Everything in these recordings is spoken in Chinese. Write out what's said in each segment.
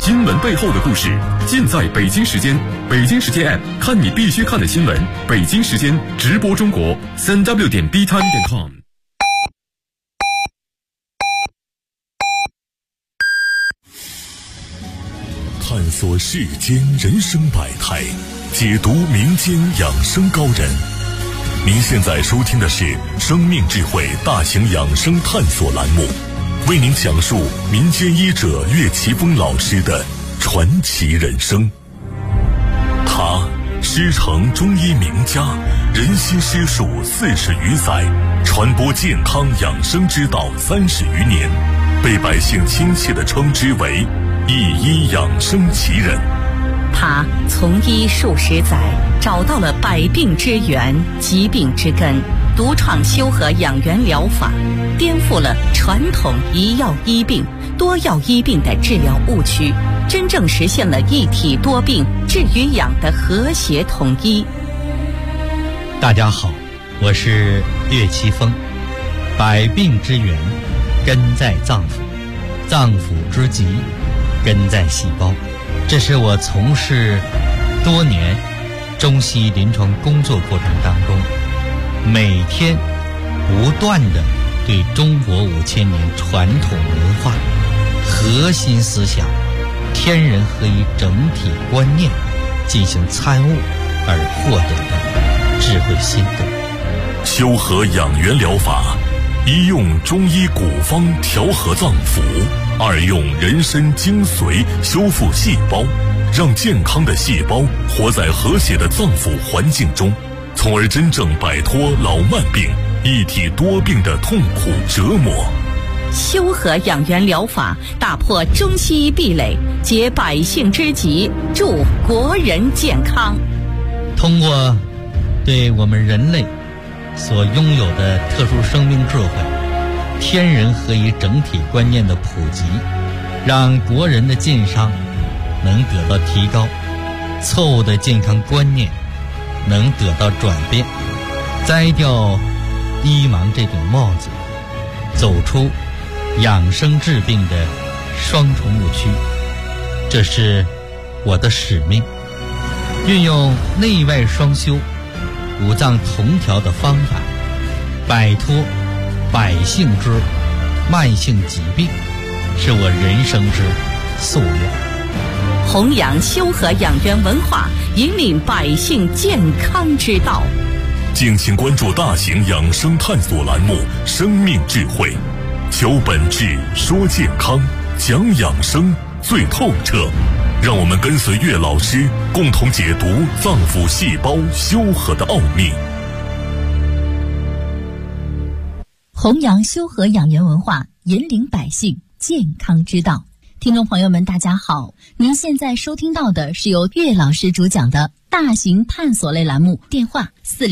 新闻背后的故事，尽在北京时间。北京时间 App 看你必须看的新闻。北京时间直播中国，3w.btime.com。 探索世间人生百态，解读民间养生高人。您现在收听的是生命智慧大型养生探索栏目，为您讲述民间医者岳奇峰老师的传奇人生。他师承中医名家，人心师术40余载，传播健康养生之道30余年，被百姓亲切地称之为一医养生奇人。 他从医数十载，找到了百病之源、疾病之根，独创修和养元疗法，颠覆了传统一药医病、多药医病的治疗误区，真正实现了一体多病、治与养的和谐统一。 大家好，我是岳奇峰。百病之源根在脏腑，脏腑之疾根在细胞。这是我从事多年中西医临床工作过程当中，每天不断地对中国5000年传统文化核心思想天人合一整体观念进行参悟而获得的智慧心得。 修和养元疗法，一用中医古方调和脏腑，二用人参精髓修复细胞，让健康的细胞活在和谐的脏腑环境中，从而真正摆脱老慢病、一体多病的痛苦折磨。 修和养元疗法打破中西医壁垒，解百姓之急，助国人健康。 通过对我们人类所拥有的特殊生命智慧、天人合一整体观念的普及，让国人的健康能得到提高，错误的健康观念能得到转变，摘掉医盲这顶帽子，走出养生治病的双重误区。这是我的使命，运用内外双修、五脏同调的方法，摆脱百姓之慢性疾病，是我人生之夙愿。 弘扬修和养元文化，引领百姓健康之道。 敬请关注大型养生探索栏目《生命智慧》，求本质，说健康，讲养生最透彻。让我们跟随岳老师，共同解读脏腑细胞修和的奥秘。 弘扬修和养元文化，引领百姓健康之道。听众朋友们大家好，您现在收听到的是由岳老师主讲的大型探索类栏目，电话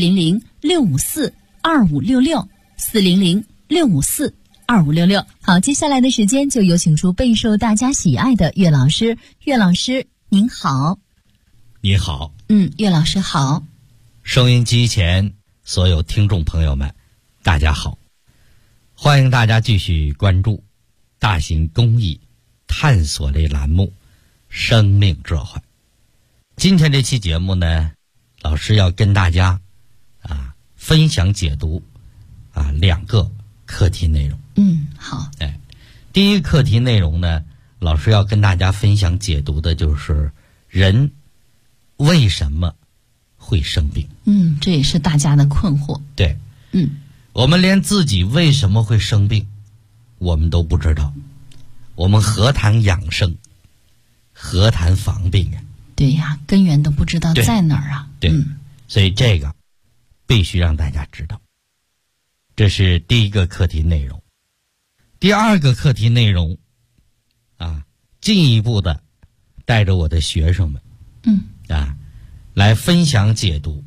400-654-2566 400-654-2566。好，接下来的时间就有请出备受大家喜爱的岳老师。岳老师您好。 你好。 岳老师好。 收音机前所有听众朋友们大家好，欢迎大家继续关注大型公益探索类栏目生命智慧。今天这期节目呢，老师要跟大家分享解读2个课题内容。 好。 第一个课题内容呢，老师要跟大家分享解读的就是人为什么会生病。 这也是大家的困惑。 对。我们连自己为什么会生病我们都不知道，我们何谈养生，何谈防病啊？ 对呀，根源都不知道在哪儿啊。 对。所以这个必须让大家知道。这是第一个课题内容。第二个课题内容进一步的带着我的学生们来分享解读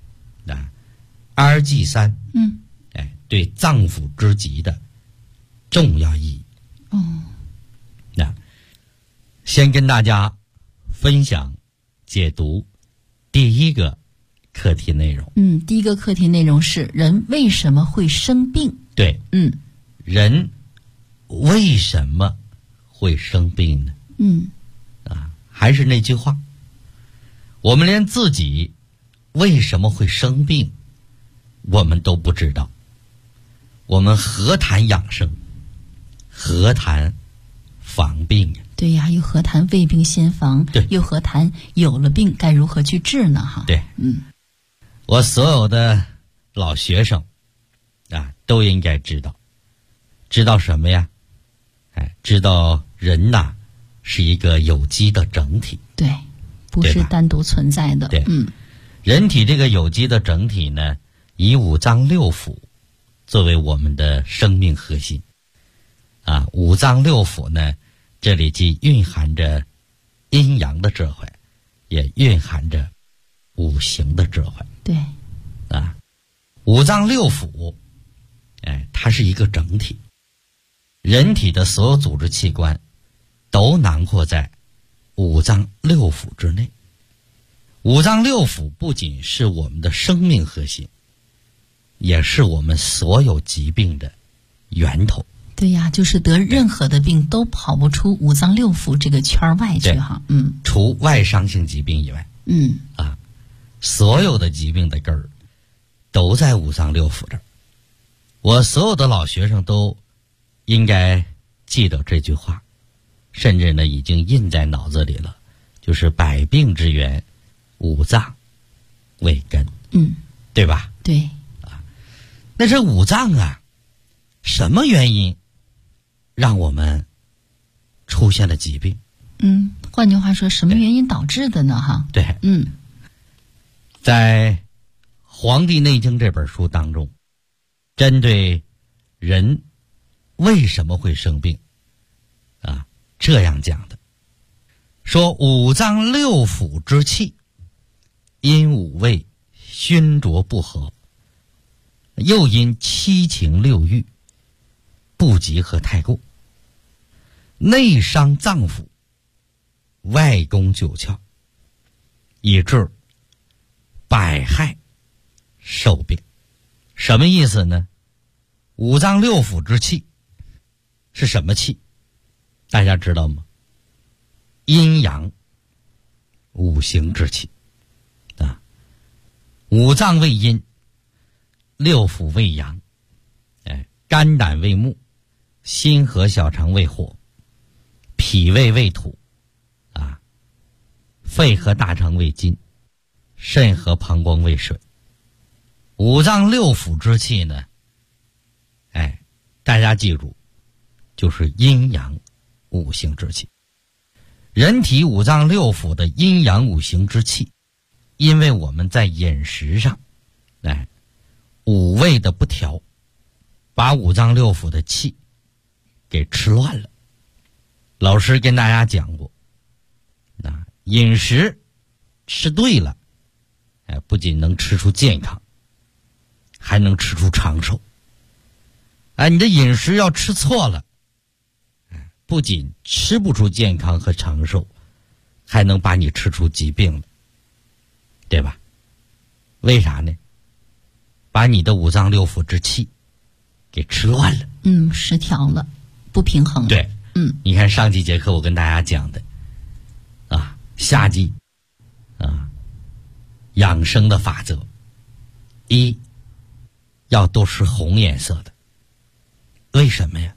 RG3 对脏腑之疾的重要意义。先跟大家分享解读第一个课题内容。 第一个课题内容是人为什么会生病？ 对。人为什么会生病呢？ 还是那句话，我们连自己为什么会生病我们都不知道，我们何谈养生，何谈防病呀？ 对呀，又何谈未病先防？ 对， 又何谈有了病该如何去治呢？哈， 对，我所有的老学生啊，都应该知道什么呀？知道人呐是一个有机的整体， 对，不是单独存在的。 对，人体这个有机的整体呢，以五脏六腑作为我们的生命核心啊。五脏六腑呢，这里既蕴含着阴阳的智慧，也蕴含着五行的智慧。 对， 啊，五脏六腑，它是一个整体。人体的所有组织器官都囊括在五脏六腑之内。五脏六腑不仅是我们的生命核心，也是我们所有疾病的源头。 对呀，就是得任何的病都跑不出五脏六腑这个圈外去哈。 除外伤性疾病以外，所有的疾病的根儿都在五脏六腑这儿。我所有的老学生都应该记得这句话，甚至呢已经印在脑子里了，就是百病之源，五脏为根。对吧？ 对。 那这五脏啊，什么原因让我们出现了疾病？ 换句话说，什么原因导致的呢？哈， 对，在《黄帝内经》这本书当中，针对人为什么会生病啊，这样讲的，说五脏六腑之气因五味熏浊不和，又因七情六欲不及和太过，内伤脏腑，外攻九窍，以致百害受病。什么意思呢？五脏六腑之气是什么气？大家知道吗？阴阳五行之气啊。五脏为阴，六腑为阳，肝胆为木，心和小肠为火，脾胃为土啊，肺和大肠为金，肾和膀胱为水。五脏六腑之气呢，大家记住，就是阴阳五行之气。人体五脏六腑的阴阳五行之气，因为我们在饮食上五味的不调，把五脏六腑的气给吃乱了。老师跟大家讲过，饮食吃对了，不仅能吃出健康，还能吃出长寿。你的饮食要吃错了，不仅吃不出健康和长寿，还能把你吃出疾病了，对吧？为啥呢？把你的五脏六腑之气给吃乱了， 失调了，不平衡了。 对，你看上几节课我跟大家讲的夏季养生的法则，一要多吃红颜色的。为什么呀？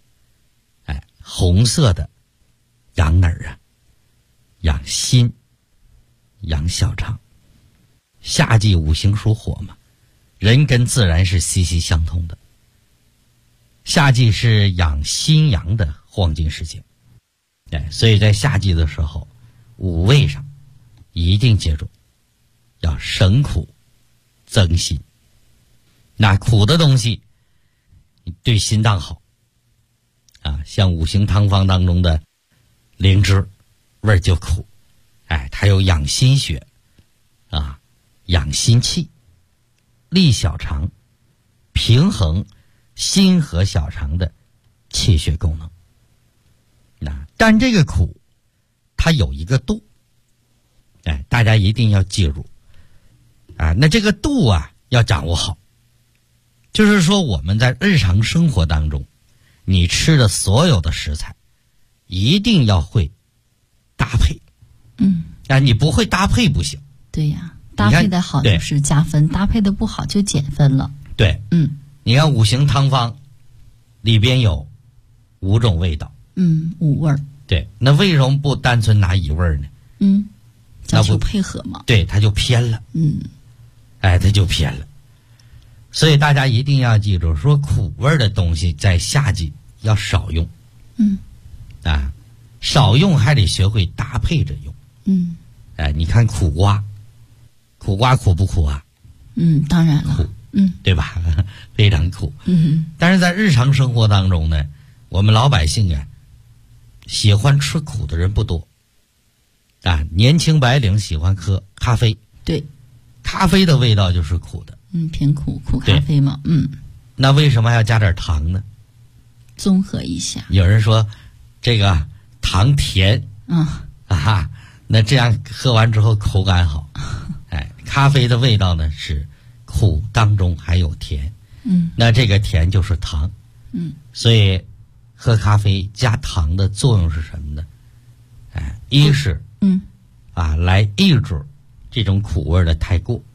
红色的养哪儿啊？养心，养小肠。夏季五行属火嘛，人跟自然是息息相通的。夏季是养心阳的黄金时间，所以在夏季的时候，五味上一定记住，要省苦增辛。那苦的东西对心脏好像五行汤方当中的灵芝味儿就苦，它有养心血养心气，利小肠，平衡心和小肠的气血功能。但这个苦它有一个度，大家一定要记住那这个度要掌握好。就是说我们在日常生活当中，你吃的所有的食材一定要会搭配， 你不会搭配不行。 对呀，搭配的好就是加分，搭配的不好就减分了。 对，你看五行汤方里边有5种味道 ，5味儿。 对，那为什么不单纯拿1味儿呢？ 讲求配合嘛。 对，它就偏了。它就偏了。所以大家一定要记住，说苦味的东西在夏季要少用。少用还得学会搭配着用。你看苦瓜苦不苦啊？ 当然了。 对吧？非常苦。但是在日常生活当中呢，我们老百姓喜欢吃苦的人不多。年轻白领喜欢喝咖啡。对，咖啡的味道就是苦的。 偏苦咖啡嘛。 那为什么还要加点糖呢？ 综合一下。 有人说这个糖甜。那这样喝完之后口感好。咖啡的味道呢是苦当中还有甜。那这个甜就是糖。所以喝咖啡加糖的作用是什么呢？一是来抑制这种苦味的太过。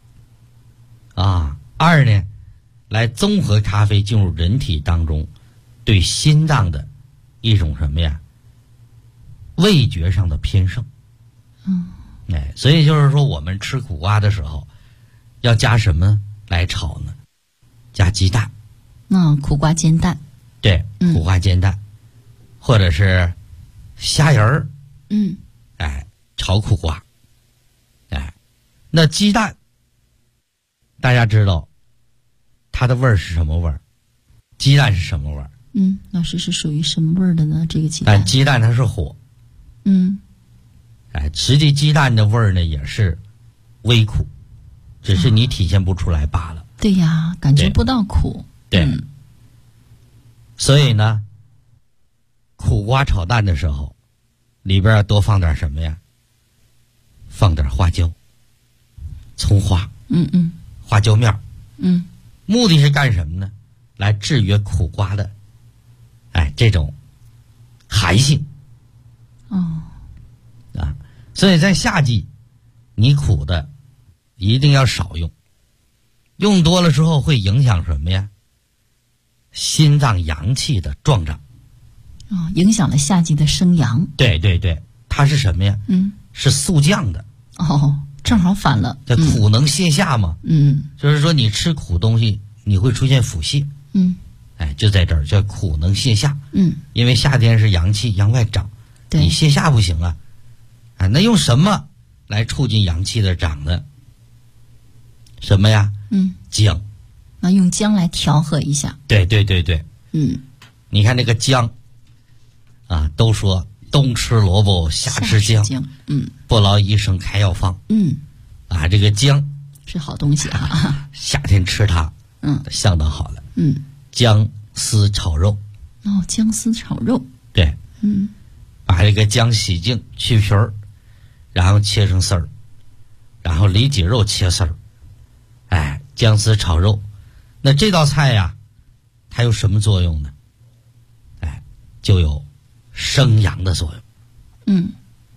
二呢，来综合咖啡进入人体当中对心脏的一种什么呀？味觉上的偏盛。所以就是说我们吃苦瓜的时候要加什么来炒呢？加鸡蛋。 苦瓜煎蛋。 对，苦瓜煎蛋，或者是虾仁儿。炒苦瓜。那鸡蛋大家知道它的味儿是什么味儿？鸡蛋是什么味儿？ 老师是属于什么味儿的呢？这个鸡蛋。 鸡蛋它是火。实际鸡蛋的味儿呢也是微苦，只是你体现不出来罢了。 对呀，感觉不到苦。 对。所以呢，苦瓜炒蛋的时候，里边要多放点什么呀？放点花椒、葱花。花椒面。目的是干什么呢？来制约苦瓜的这种寒性。所以在夏季你苦的一定要少用，用多了之后会影响什么呀？心脏阳气的壮长。 影响了夏季的生阳。 对，它是什么呀？是速降的。 正好反了。 这苦能泻下嘛。就是说你吃苦东西你会出现腹泻。就在这儿叫苦能泻下。因为夏天是阳气阳外长，你泻下不行啊。那用什么来促进阳气的长呢？什么呀？姜。 那用姜来调和一下。 对。你看这个姜都说冬吃萝卜夏吃姜。不劳医生开药方。这个姜是好东西夏天吃它相当好了。姜丝炒肉。 姜丝炒肉。 对。把这个姜洗净去皮儿，然后切成丝儿，然后里脊肉切丝儿。姜丝炒肉，那这道菜呀它有什么作用呢？就有生阳的作用。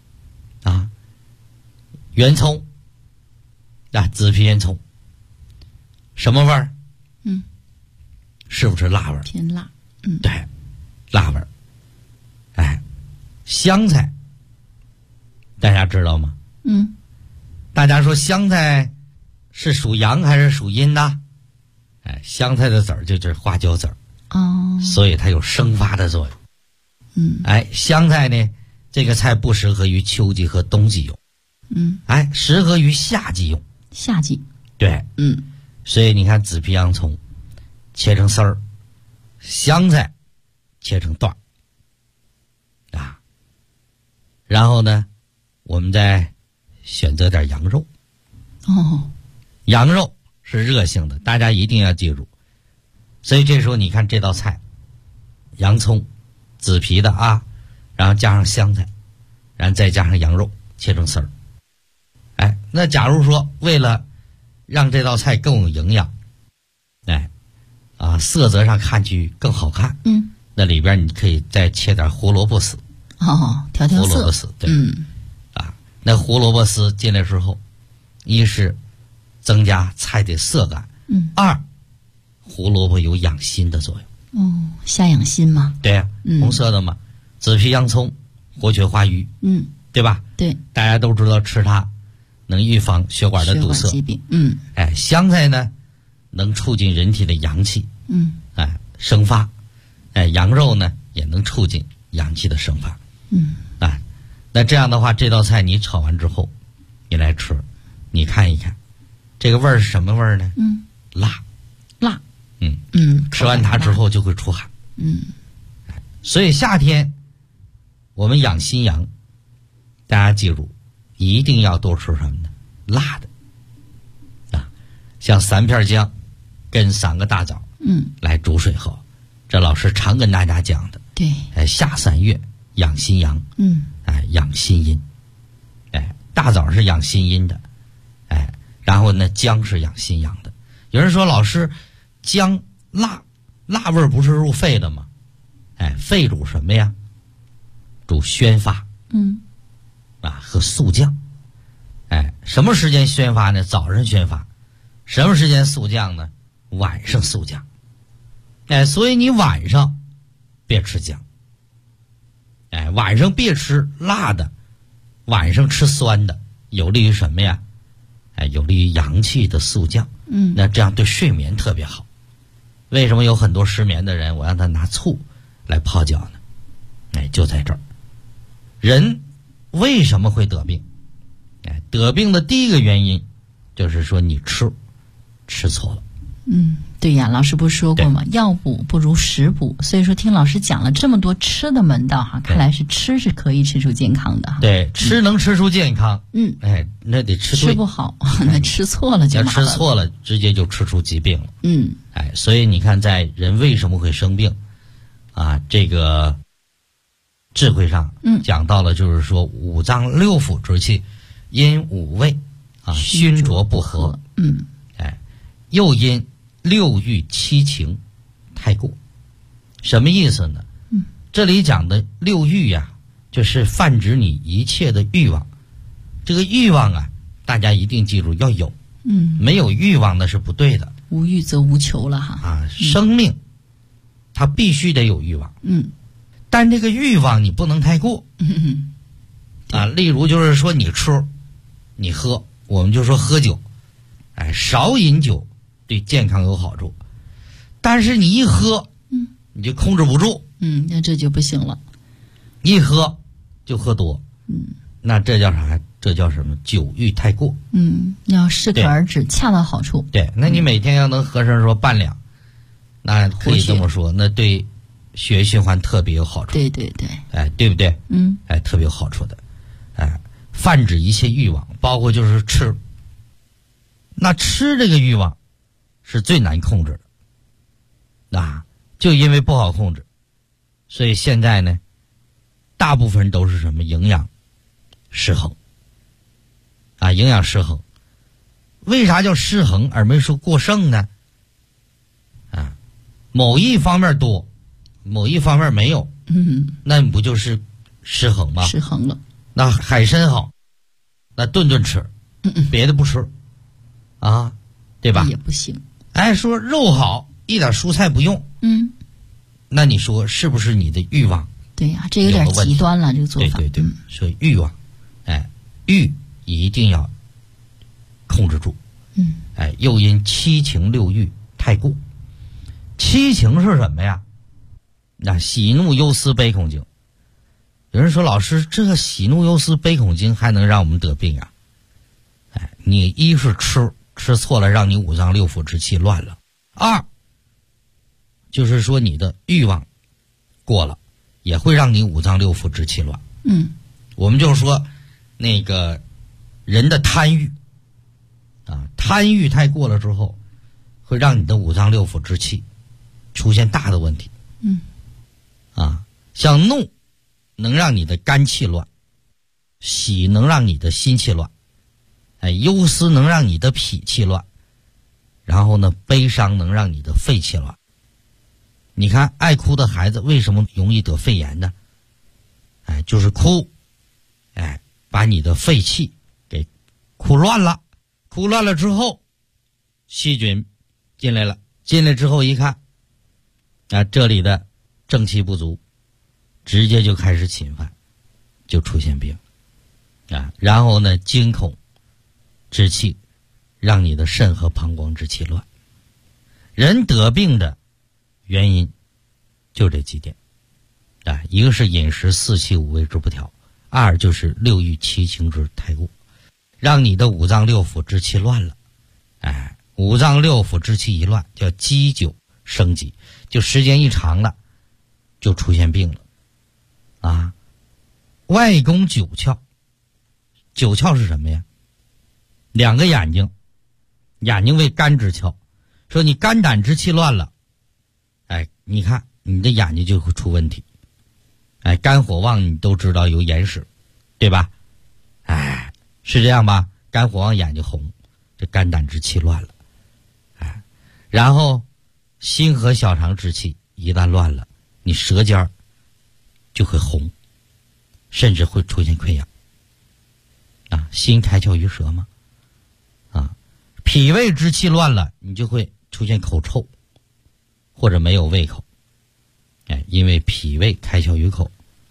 圆葱紫皮圆葱什么味儿？是不是辣味儿？ 偏辣。 对，辣味儿。香菜大家知道吗？大家说香菜是属阳还是属阴呢？香菜的籽儿就是花椒籽儿。所以它有生发的作用。香菜呢，这个菜不适合于秋季和冬季用。适合于夏季用。 夏季。 对。所以你看紫皮洋葱切成丝儿，香菜切成段儿。然后呢，我们再选择点羊肉。羊肉是热性的，大家一定要记住。所以这时候你看这道菜，洋葱紫皮的然后加上香菜，然后再加上羊肉切成丝儿。那假如说为了让这道菜更有营养，色泽上看去更好看，那里边你可以再切点胡萝卜丝。 调色。 胡萝卜丝。对。 那胡萝卜丝进来之后，一是增加菜的色感，二胡萝卜有养心的作用。 哦，下养心吗？ 对呀，红色的嘛，紫皮洋葱、活血化瘀，对吧？ 对， 大家都知道吃它能预防血管的堵塞。 疾病， 香菜呢能促进人体的阳气，生发，羊肉呢也能促进阳气的生发，那这样的话，这道菜你炒完之后，你来吃，你看一看，这个味儿是什么味儿呢？辣，吃完它之后就会出汗，所以夏天我们养心阳，大家记住，一定要多吃什么呢？辣的，像3片姜跟3个大枣，来煮水喝，这老师常跟大家讲的。 对， 夏3月养心阳，养心阴，大枣是养心阴的，然后呢，姜是养心阳的。有人说老师，姜辣味儿不是入肺的吗？肺主什么呀？主宣发，和速降。什么时间宣发呢？早上宣发。什么时间速降呢？晚上速降。所以你晚上别吃姜。晚上别吃辣的，晚上吃酸的，有利于什么呀？有利于阳气的速降。那这样对睡眠特别好。为什么有很多失眠的人，我让他拿醋来泡脚呢？就在这儿。人为什么会得病？得病的第一个原因就是说你吃错了。 对呀，老师不是说过吗？药补不如食补，所以说听老师讲了这么多吃的门道哈，看来是吃是可以吃出健康的哈。 对，吃能吃出健康。那得吃对。 吃不好，那吃错了就麻烦了。 吃错了，直接就吃出疾病了。所以你看，在人为什么会生病这个智慧上讲到了，就是说五脏六腑之气因五味熏浊不和，又因六欲七情太过。什么意思呢？这里讲的六欲呀，就是泛指你一切的欲望。这个欲望大家一定记住要有，没有欲望那是不对的。 无欲则无求了哈。 生命它必须得有欲望，但这个欲望你不能太过。例如就是说你吃你喝，我们就说喝酒，少饮酒对健康有好处，但是你一喝你就控制不住， 那这就不行了， 一喝就喝多，那这叫啥？这叫什么？酒欲太过。 要适可而止，恰到好处。 对，那你每天要能喝上说半两，那可以这么说，那对血液循环特别有好处。 对， 对不对？特别有好处的。泛指一切欲望，包括就是吃。那吃这个欲望是最难控制的，就因为不好控制，所以现在呢，大部分都是什么？营养失衡。营养失衡。为啥叫失衡而没说过剩呢？某一方面多，某一方面没有，那不就是失衡吗？ 失衡了。 那海参好，那顿顿吃，别的不吃，对吧？ 也不行。 说肉好，一点蔬菜不用，那你说是不是你的欲望？ 对呀，这有点极端了，这个做法。 对，所以欲望，欲一定要控制住。又因七情六欲太过。七情是什么呀？喜怒忧思悲恐惊。有人说老师，这个喜怒忧思悲恐惊还能让我们得病啊？你一是吃错了，让你五脏六腑之气乱了；二就是说你的欲望过了，也会让你五脏六腑之气乱。我们就是说那个人的贪欲贪欲太过了之后，会让你的五脏六腑之气出现大的问题。像怒能让你的肝气乱，喜能让你的心气乱，忧思能让你的脾气乱，然后呢，悲伤能让你的肺气乱。你看爱哭的孩子为什么容易得肺炎呢？就是哭， 把你的肺气给哭乱了，哭乱了之后，细菌进来了，进来之后一看，这里的正气不足，直接就开始侵犯，就出现病然后呢，惊恐之气让你的肾和膀胱之气乱。人得病的原因就这几点一个是饮食四气五味之不调，二就是六欲七情之太过，让你的五脏六腑之气乱了。五脏六腑之气一乱，叫积久生疾，就时间一长了，就出现病了外攻九窍，九窍是什么呀？两个眼睛，眼睛为肝之窍，说你肝胆之气乱了，你看你的眼睛就会出问题。肝火旺你都知道有眼屎，对吧？是这样吧？肝火旺眼睛红，这肝胆之气乱了。然后心和小肠之气一旦乱了，你舌尖就会红，甚至会出现溃疡心开窍于舌嘛脾胃之气乱了，你就会出现口臭或者没有胃口因为脾胃开窍于口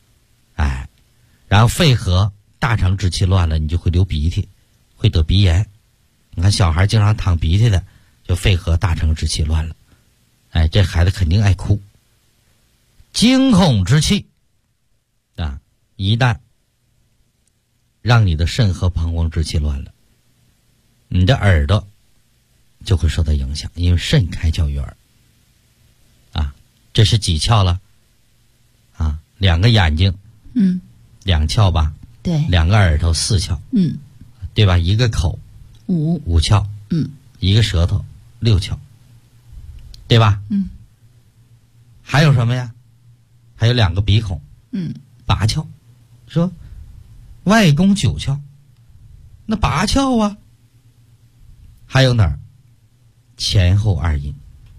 然后肺和大肠之气乱了，你就会流鼻涕，会得鼻炎。你看小孩经常淌鼻涕的，就肺和大肠之气乱了这孩子肯定爱哭。惊恐之气一旦让你的肾和膀胱之气乱了，你的耳朵就会受到影响，因为肾开窍于耳这是几窍了两个眼睛两窍吧， 对， 两个耳朵四窍对吧？一个口五窍一个舌头六窍，对吧？还有什么呀？还有两个鼻孔八窍。说外攻九窍，那八窍还有哪儿？前后二阴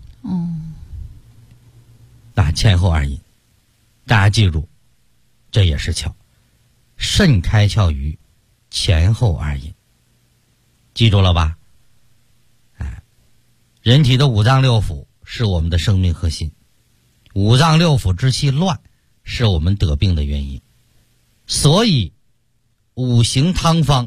前后二阴，大家记住，这也是窍。肾开窍于前后二阴，记住了吧？人体的五脏六腑是我们的生命核心，五脏六腑之气乱是我们得病的原因，所以五行汤方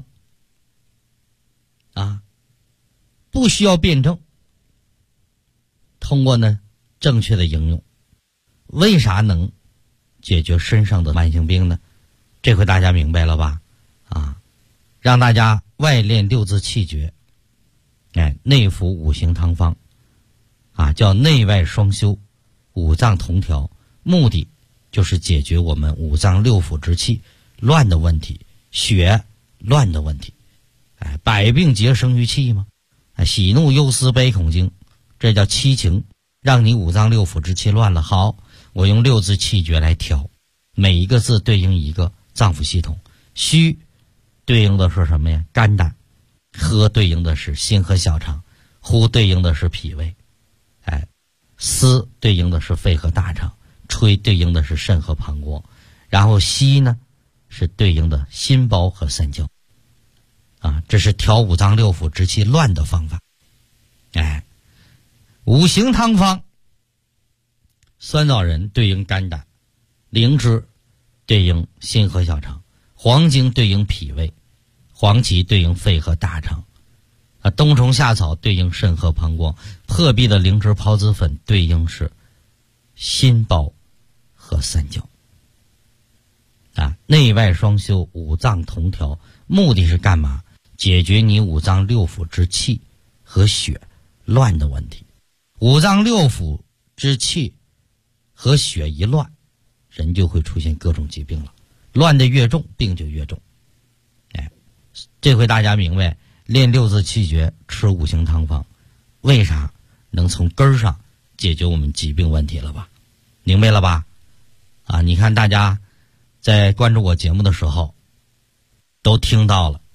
不需要辩证，通过正确的应用，为啥能解决身上的慢性病呢？这回大家明白了吧？让大家外练六字气诀，内服五行汤方叫内外双修，五脏同调，目的就是解决我们五脏六腑之气乱的问题，血乱的问题。百病皆生于气嘛，喜怒忧思悲恐惊，这叫七情，让你五脏六腑之气乱了。好，我用六字气诀来调，每一个字对应一个脏腑系统。虚对应的是什么呀？肝胆。喝对应的是心和小肠，呼对应的是脾胃，思对应的是肺和大肠，吹对应的是肾和膀胱，然后吸呢是对应的心包和三焦这是调五脏六腑之气乱的方法。五行汤方，酸枣仁对应肝胆，灵芝对应心和小肠，黄精对应脾胃，黄芪对应肺和大肠，冬虫夏草对应肾和膀胱，破壁的灵芝孢子粉对应是心包和三焦。内外双修，五脏同调，目的是干嘛？解决你五脏六腑之气和血乱的问题。五脏六腑之气和血一乱，人就会出现各种疾病了，乱得越重，病就越重。这回大家明白练六字气诀，吃五行汤方，为啥能从根儿上解决我们疾病问题了吧？明白了吧？你看大家在关注我节目的时候都听到了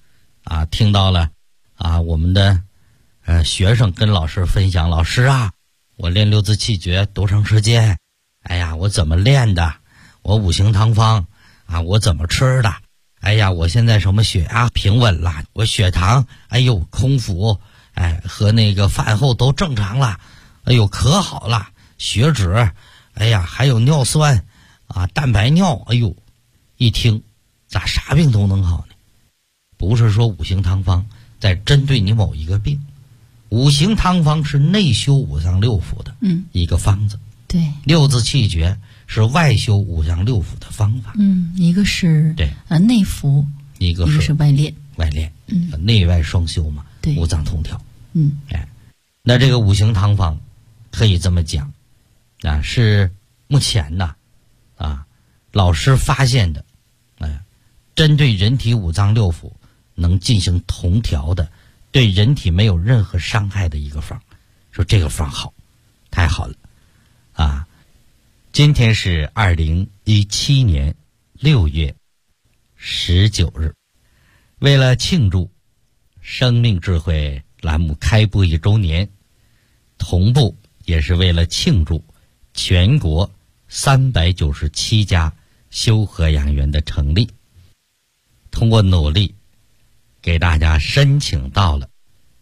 我们的学生跟老师分享，老师我练六字气诀多长时间？我怎么练的？我五行汤方我怎么吃的？ 哎呀，我现在什么血压平稳了，我血糖，哎呦，空腹，和那个饭后都正常了，哎呦，可好了，血脂，哎呀，还有尿酸啊，蛋白尿，哎呦，一听咋啥病都能好呢？不是说五行汤方在针对你某一个病，五行汤方是内修五脏六腑的一个方子， 对， 六字气诀是外修五脏六腑的方法， 一个是对内服， 一个是外练， 内外双修嘛， 对， 五脏同调，那这个五行汤方可以这么讲啊，是目前呢老师发现的，针对人体五脏六腑能进行同调的，对人体没有任何伤害的一个方，说这个方好，太好了啊！今天是2017年6月19日，为了庆祝生命智慧栏目开播1周年，同步也是为了庆祝全国397家修和养元的成立，通过努力给大家申请到了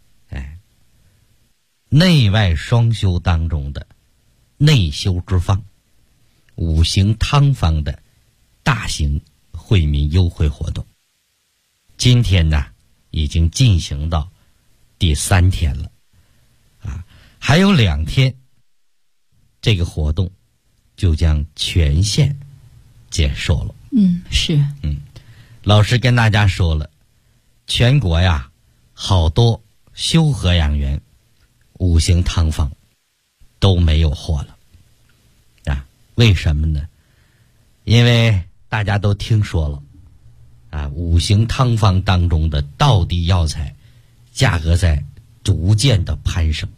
内外双修当中的内修之方五行汤方的大型惠民优惠活动。今天呢已经进行到第3天了还有2天这个活动就将全线结束了。 是老师跟大家说了，全国呀好多修和养元五行汤方都没有货了为什么呢？因为大家都听说了五行汤方当中的道地药材价格在逐渐的攀升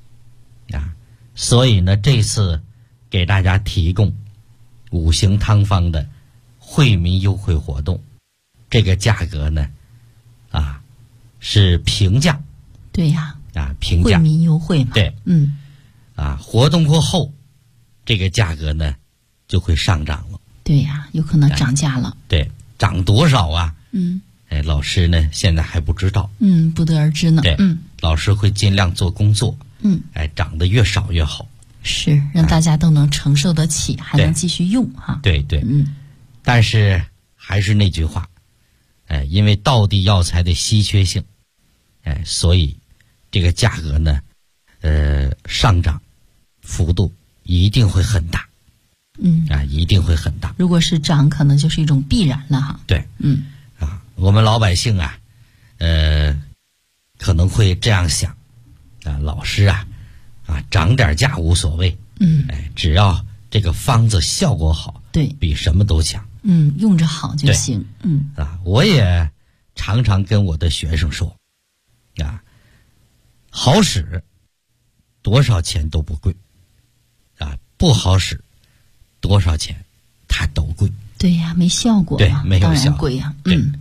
所以呢这次给大家提供五行汤方的惠民优惠活动，这个价格呢是平价。 对呀平价惠民优惠嘛。 对活动过后这个价格呢就会上涨了。 对呀，有可能涨价了。 对，涨多少啊？老师呢现在还不知道。 不得而知呢。 对，老师会尽量做工作。涨得越少越好。 是，让大家都能承受得起，还能继续用哈。 对。但是还是那句话，因为道地药材的稀缺性，所以这个价格呢，上涨幅度一定会很大。一定会很大。 如果是涨，可能就是一种必然了哈。 对，我们老百姓可能会这样想老师涨点价无所谓。只要这个方子效果好， 对， 比什么都强。 用着好就行。 我也常常跟我的学生说好使多少钱都不贵不好使多少钱它都贵。 对呀，没效果对，没有效果， 当然贵呀。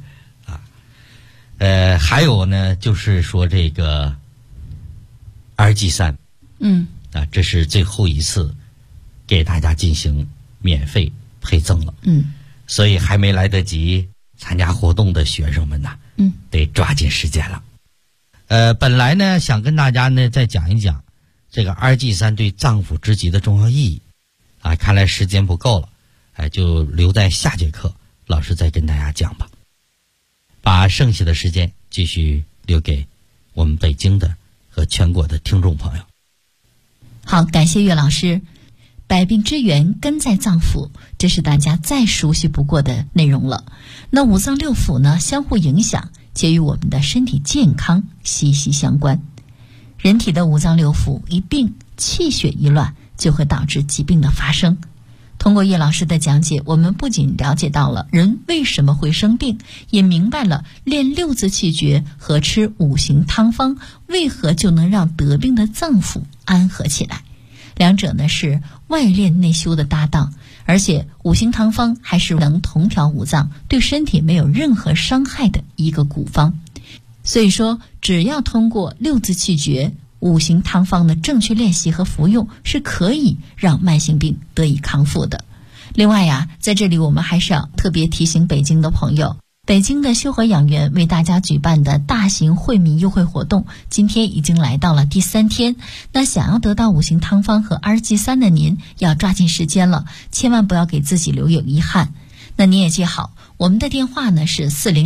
还有呢就是说这个2G3这是最后一次给大家进行免费配赠了。所以还没来得及参加活动的学生们得抓紧时间了。本来呢想跟大家呢再讲一讲这个2G3对脏腑之疾的重要意义看来时间不够了，就留在下节课老师再跟大家讲吧，把剩下的时间继续留给我们北京的和全国的听众朋友。 好，感谢岳老师。百病之源根在脏腑，这是大家再熟悉不过的内容了。那五脏六腑呢相互影响，且与我们的身体健康息息相关。人体的五脏六腑一病，气血一乱，就会导致疾病的发生。通过叶老师的讲解，我们不仅了解到了人为什么会生病，也明白了练六字气诀和吃五行汤方为何就能让得病的脏腑安和起来。两者呢是外练内修的搭档，而且五行汤方还是能同调五脏，对身体没有任何伤害的一个古方。所以说只要通过六字气诀、五行汤方的正确练习和服用，是可以让慢性病得以康复的。另外呀，在这里我们还是要特别提醒北京的朋友， 北京的修和养元为大家举办的大型惠民优惠活动，今天已经来到了第3天。那想要得到五行汤方和RG3的您，要抓紧时间了，千万不要给自己留有遗憾。那您也记好，我们的电话呢是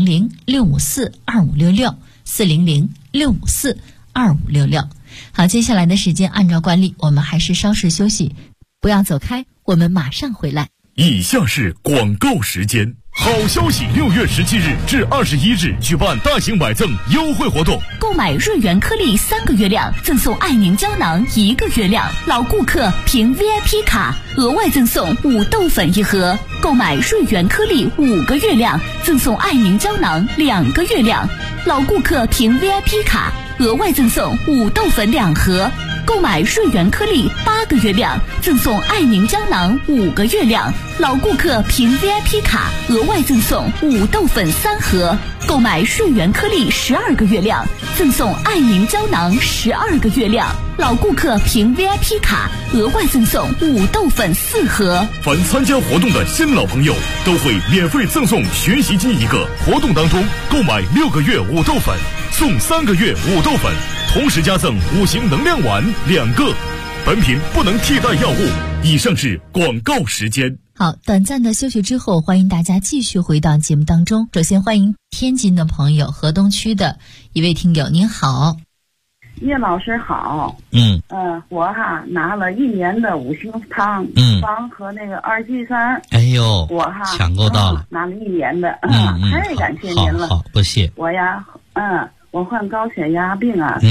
400-654-2566，400-654-2566。好，接下来的时间按照惯例，我们还是稍事休息，不要走开，我们马上回来。 以下是广告时间。好消息！6月17日至21日举办大型买赠优惠活动， 购买瑞元颗粒3个月量，赠送爱宁胶囊1个月量，老顾客凭 VIP 卡额外赠送5豆粉1盒；购买瑞元颗粒5个月量，赠送爱宁胶囊2个月量，老顾客凭 VIP 卡额外赠送5豆粉2盒；购买瑞元颗粒8个月量，赠送爱宁胶囊5个月量，老顾客凭 VIP 卡额外赠送5豆粉3盒；购买瑞元颗粒12个月量，赠送爱宁胶囊12个月量，老顾客凭 VIP 卡额外赠送5豆粉4盒。 凡参加活动的新老朋友都会免费赠送学习机1个。活动当中，购买6个月5豆粉送3个月5豆粉，同时加赠5行能量丸2个。本品不能替代药物。以上是广告时间。 好，短暂的休息之后，欢迎大家继续回到节目当中。首先欢迎天津的朋友，河东区的一位听友，您好。 叶老师好。我拿了1年的五行汤方和那个RG3。 哎呦， 我抢购到了， 拿了1年的。太感谢您了。 好，不谢。 我患高血压病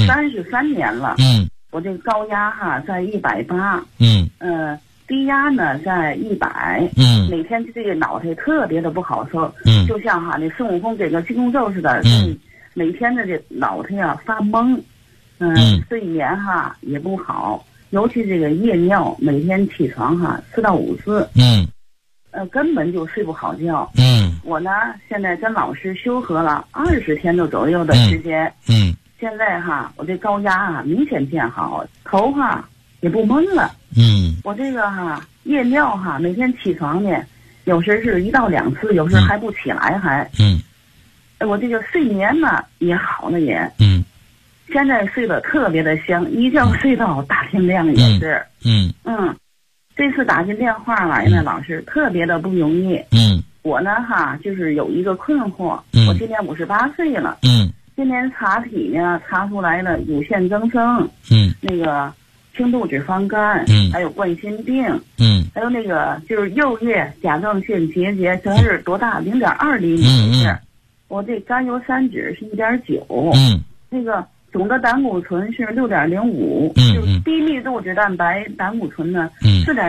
33年了。我这个高压在180。低压呢在100。每天这个脑袋特别的不好受。就像那孙悟空这个金箍咒似的。每天的这脑袋发懵。睡眠也不好，尤其这个夜尿，每天起床4到5次。根本就睡不好觉。我呢现在跟老师修合了20天的左右的时间。现在我这高压明显变好，头也不闷了。我这个夜尿每天起床呢，有时是1到2次，有时还不起来还。我这个睡眠呢也好了也。现在睡得特别的香，一觉睡到大天亮也是。这次打进电话来呢，老师特别的不容易。我呢就是有一个困惑。我今年58岁了。今年查体呢查出来了乳腺增生。那个轻度脂肪肝。还有冠心病。还有那个就是右叶甲状腺结节，全是多大？0.2厘米。我这甘油三酯是1.9。那个总的胆固醇是6.05。就是低密度脂蛋白胆固醇呢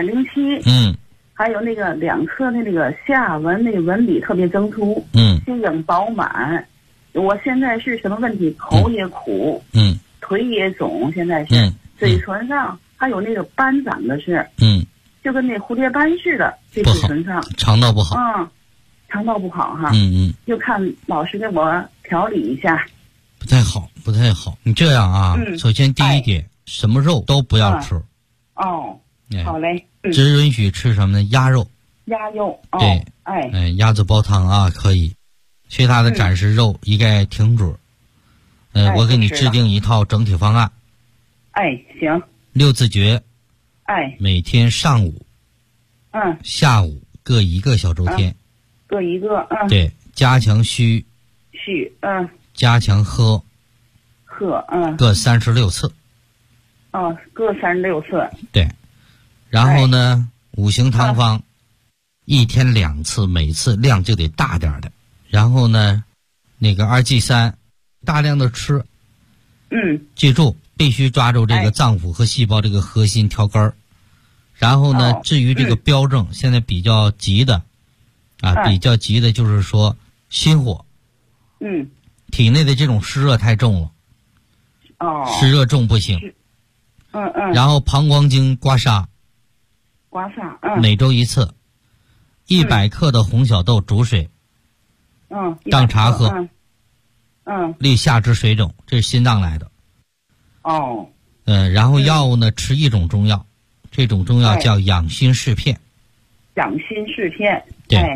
4.07。还有那个2侧的那个下纹那个纹理特别增粗。心影饱满。我现在是什么问题？口也苦。腿也肿，现在是。嘴唇上还有那个斑长的是。就跟那蝴蝶斑似的，这嘴唇上。 肠道不好。 肠道不好就看老师给我调理一下。 不太好。你这样首先第一点，什么肉都不要吃。 好嘞。 只允许吃什么呢？鸭肉。对。鸭子煲汤可以，其他的暂时肉应该停止。我给你制定一套整体方案。 行。 6字诀。每天上午。下午各1个小周天。 各1个。 对，加强虚。加强喝。各36次。 各36次。 对。然后呢，五行汤方1天2次，每次量就得大点的。然后呢，那个RG3大量的吃。记住必须抓住这个脏腑和细胞这个核心调根儿。然后呢，至于这个标症，现在比较急的就是说心火。体内的这种湿热太重了。湿热重不行。然后膀胱经刮痧。每周1次。100克的红小豆煮水。当茶喝。利下肢水肿，这是心脏来的。然后药物呢，吃1种中药，这种中药叫养心适片。 养心适片。 对。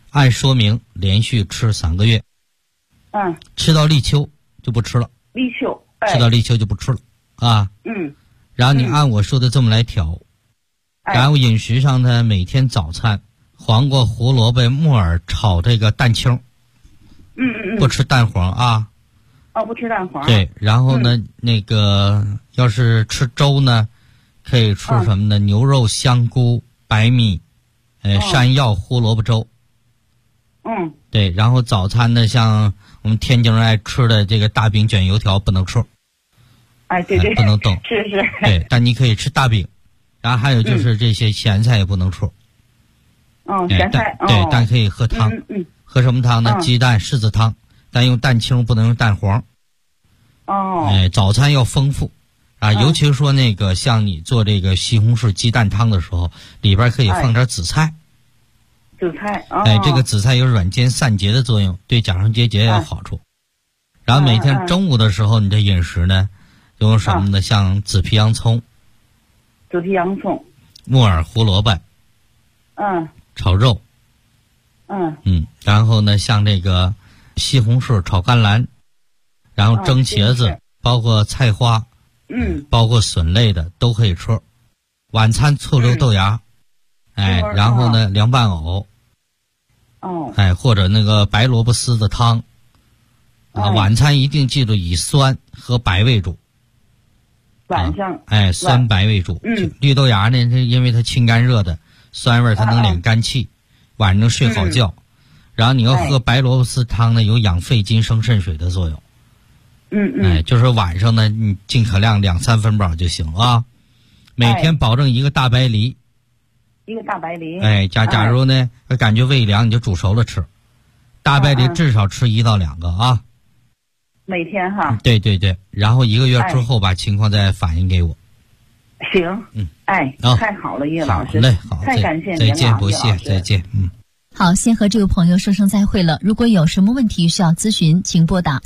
按说明连续吃3个月。吃到立秋就不吃了。 立秋， 吃到立秋就不吃了啊。然后你按我说的这么来调。然后饮食上呢，每天早餐黄瓜、胡萝卜、木耳炒这个蛋清。不吃蛋黄啊。 不吃蛋黄。 对，然后呢，那个要是吃粥呢，可以吃什么呢？牛肉、香菇、白米，山药、胡萝卜粥。对，然后早餐呢，像我们天津人爱吃的这个大饼卷油条不能吃。 对对， 不能动。 是。 对，但你可以吃大饼，然后还有就是这些咸菜也不能吃。 咸菜。 对，但可以喝汤。喝什么汤呢？鸡蛋柿子汤，但用蛋清，不能用蛋黄。早餐要丰富啊，尤其是说那个像你做这个西红柿鸡蛋汤的时候，里边可以放点紫菜。 紫菜。 这个紫菜有软坚散结的作用，对甲状结节也有好处。然后每天中午的时候，你的饮食呢，用什么呢？像紫皮洋葱。 紫皮洋葱。 木耳、胡萝卜。炒肉。然后呢，像这个西红柿炒甘蓝，然后蒸茄子，包括菜花，包括笋类的都可以吃。晚餐醋溜豆芽，然后呢凉拌藕，或者那个白萝卜丝的汤。晚餐一定记住以酸和白为主。 晚上。 酸白为主。绿豆芽呢，因为它清肝热的，酸味它能敛肝气。晚上睡好觉，然后你要喝白萝卜丝汤呢，有养肺金生肾水的作用。就是晚上呢，你尽可量2-3分饱就行啊。每天保证一个大白梨。 一个大白梨。 假如呢感觉胃凉，你就煮熟了吃。大白梨至少吃1到2个啊。 每天哈。 对，然后1个月之后把情况再反映给我。 行。太好了，叶老师。 好嘞，好， 太感谢您了。 再见，不谢，再见。 好，先和这位朋友说声再会了。如果有什么问题需要咨询，请拨打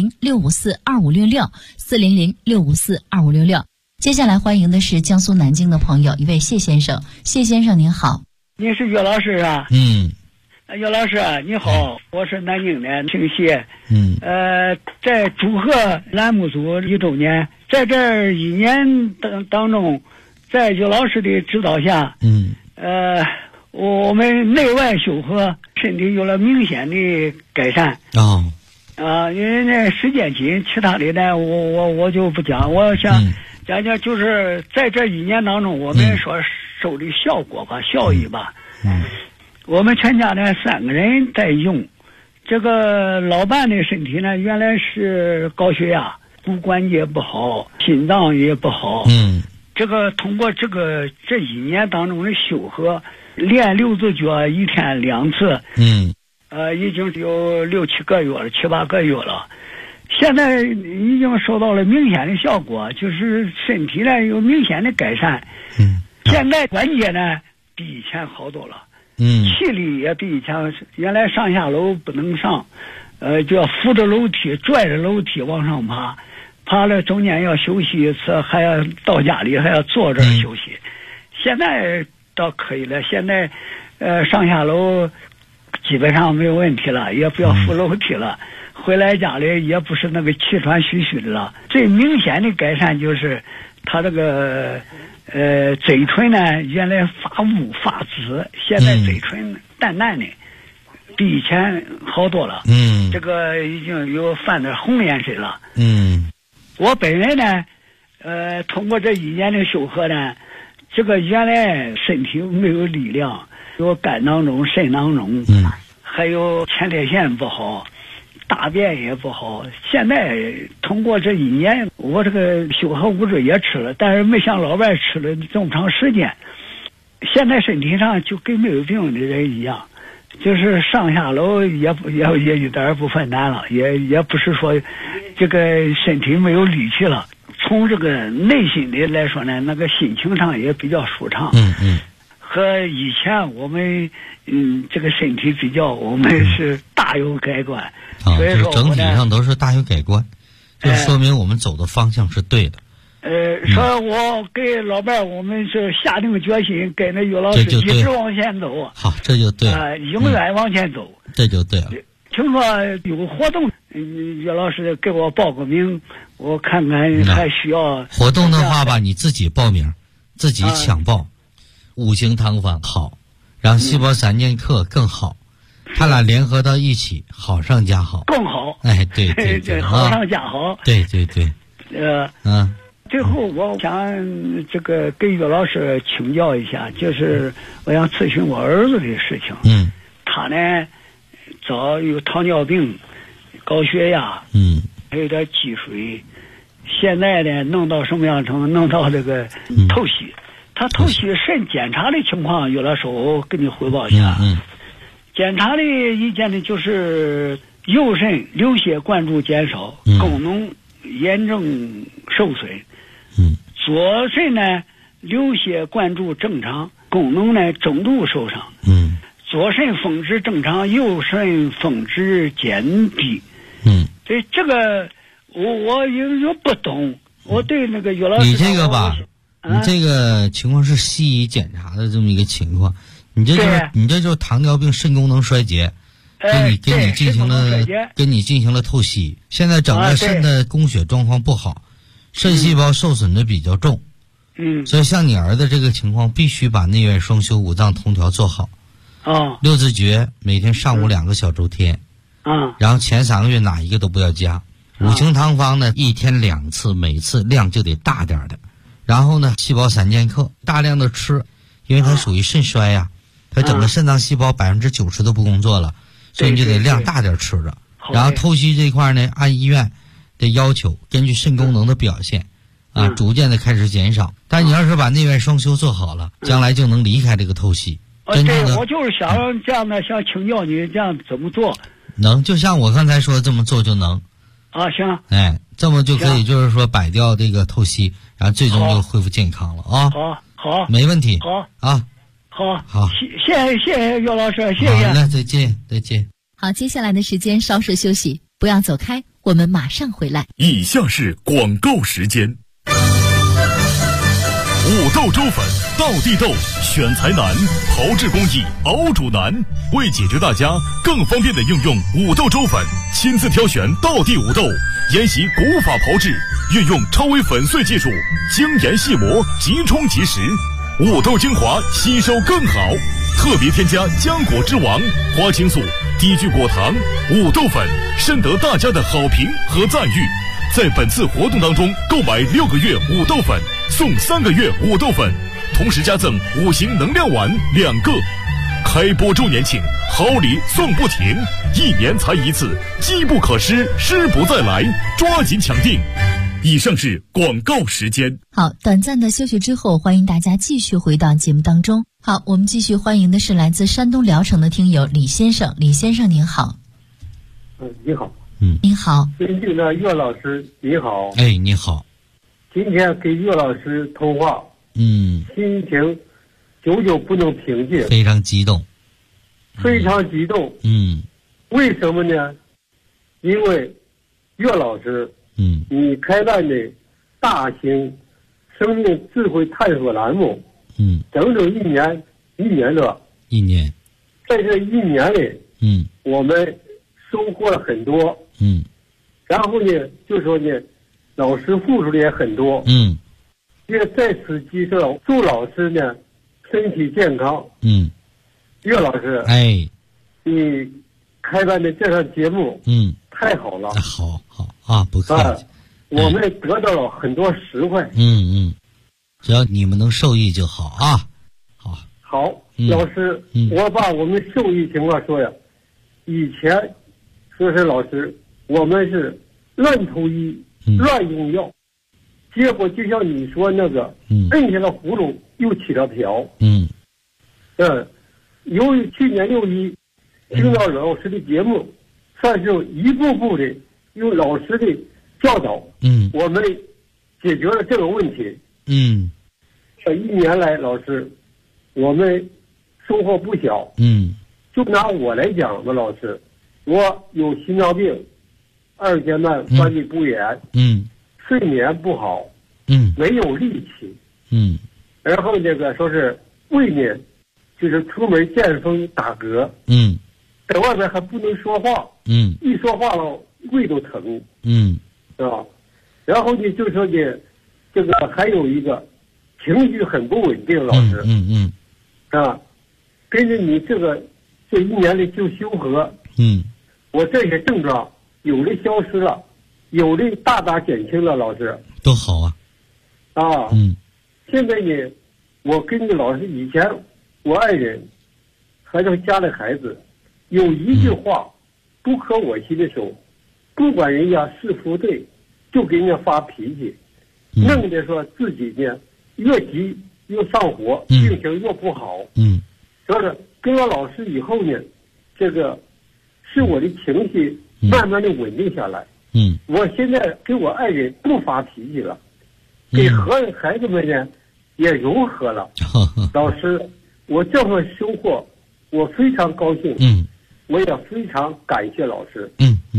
400-654-2566，400-654-2566。接下来欢迎的是江苏南京的朋友，一位谢先生。谢先生您好。 您是岳老师啊？岳老师你好，我是南京的，姓谢。在祝贺栏目组1周年，在这1年当中，在岳老师的指导下，我们内外修和，身体有了明显的改善。因为那时间紧，其他的呢，我就不讲。我想讲讲，就是在这1年当中，我们所收的效果吧，效益吧。我们全家呢3个人在用。这个老伴的身体呢，原来是高血压，骨关节不好，心脏也不好。这个通过这1年当中的修和，练6字脚1天2次。已经有6-7个月了，7-8个月了。现在已经收到了明显的效果，就是身体呢有明显的改善。现在关节呢比以前好多了。气力也比以前，原来上下楼不能上，就要扶着楼梯、拽着楼梯往上爬，爬了中间要休息一次，还要到家里还要坐这儿休息。现在倒可以了，现在上下楼基本上没有问题了，也不要扶楼梯了，回来家里也不是那个气喘吁吁的了。最明显的改善就是他这个嘴唇呢，原来发乌发紫，现在嘴唇淡淡的，比以前好多了。这个已经有泛点红颜色了。我本人呢，通过这1年的修和呢，这个原来身体没有力量，有肝囊肿、肾囊肿，还有前列腺不好，大便也不好。现在通过这1年，我这个修和物质也吃了，但是没像老外吃了这么长时间。现在身体上就跟没有病的人一样，就是上下楼也一点不分难了，也不是说这个身体没有力气了。从这个内心的来说呢，那个心情上也比较舒畅。和以前我们这个身体比较，我们是大有改观。所以说整体上都是大有改观，就说明我们走的方向是对的。 说我给老伴儿，我们是下定决心跟着于老师一直往前走。 好，这就对。 永远往前走。 这就对了。 听说有个活动，于老师给我报个名，我看看还需要。 活动的话吧，你自己报名，自己抢报。五行汤方好，然后细胞3剑客更好，他俩联合到一起，好上加好。 更好。 哎，对对对， 好上加好。 对对对。 最后我想这个跟于老师请教一下，就是我想咨询我儿子的事情。他呢早有糖尿病、高血压，还有点积水，现在呢弄到什么样程度？弄到这个透析。他透析肾检查的情况，于老师我跟你汇报一下。检查的意见呢就是右肾流血灌注减少，功能严重受损。左肾呢流血灌注正常，功能呢中度受伤。左肾峰值正常，右肾峰值减低。所以这个我有不懂，我对那个于老师你这个吧，你这个情况是西医检查的这么一个情况，你这就是糖尿病肾功能衰竭。跟你进行了透析，现在整个肾的供血状况不好，肾细胞受损的比较重。所以像你儿子这个情况，必须把内外双修、五脏同调做好。六字诀每天上午2个小周天。然后前3个月哪一个都不要加。五行汤方呢，1天2次，每次量就得大点的。然后呢，细胞3剑客大量的吃，因为它属于肾衰呀，它整个肾脏细胞90%都不工作了。所以你就得量大点吃着，然后透析这块呢，按医院的要求，根据肾功能的表现，逐渐的开始减少。但你要是把内外双修做好了，将来就能离开这个透析。 对，我就是想这样的，想请教你这样怎么做。 能，就像我刚才说这么做就能。 行。 哎，这么就可以，就是说摆掉这个透析，然后最终就恢复健康了啊。 好， 没问题。 好，谢谢于老师，谢谢。 好了，再见。 好，接下来的时间稍事休息，不要走开，我们马上回来。 以下是广告时间。五豆粥粉，道地豆，选材难，炮制工艺，熬煮难。为解决大家更方便的应用五豆粥粉，亲自挑选道地五豆，研习古法炮制，运用超微粉碎技术，精研细磨，即冲即食。五豆精华吸收更好，特别添加浆果之王、花青素、低聚果糖、五豆粉，深得大家的好评和赞誉。在本次活动当中，购买6个月五豆粉送3个月五豆粉，同时加赠5行能量丸2个。开播周年庆，好礼送不停，1年才一次，机不可失，失不再来，抓紧抢订。以上是广告时间。 好，短暂的休息之后，欢迎大家继续回到节目当中。好，我们继续欢迎的是来自山东聊城的听友李先生。李先生您好。 你好。 您好。 尊敬的岳老师你好。 哎，你好。 今天跟岳老师通话，心情久久不能平静， 非常激动。 为什么呢？因为岳老师你开办的大型生命智慧探索栏目，整整1年多。在这1年里，我们收获了很多。然后呢，就说呢，老师付出的也很多。也在此机会祝老师呢身体健康。岳老师，你开办的这档节目，太好了。 好啊，不客气。 我们得到了很多实惠。 只要你们能受益就好啊。 好，老师，我把我们受益情况说呀。以前说是老师，我们是乱投医、乱用药，结果就像你说那个，摁下了葫芦又起了瓢。由于去年6一听到老师的节目，算是一步步的用老师的教导，我们解决了这个问题。这1年来，老师，我们收获不小。就拿我来讲吧，老师，我有心脏病，2阶段关闭不严，睡眠不好， 没有力气，然后那个说是胃呢，就是出门见风打嗝，在外面还不能说话，一说话了胃都疼，是吧？然后呢，就说呢，这个还有一个情绪很不稳定，老师，啊，根据你这一年的就修和，我这些症状有的消失了，有的大大减轻了，老师。 多好啊！ 啊，现在呢，我跟着老师以前，我爱人，还有家里孩子，有一句话不合我心的时候，不管人家是否对，就给人家发脾气，弄得说自己呢越急越上火，病情越不好。说是跟了老师以后呢，这个使我的情绪慢慢的稳定下来。我现在跟我爱人不发脾气了，给孩子们呢也融合了。老师，我这份收获我非常高兴。我也非常感谢老师。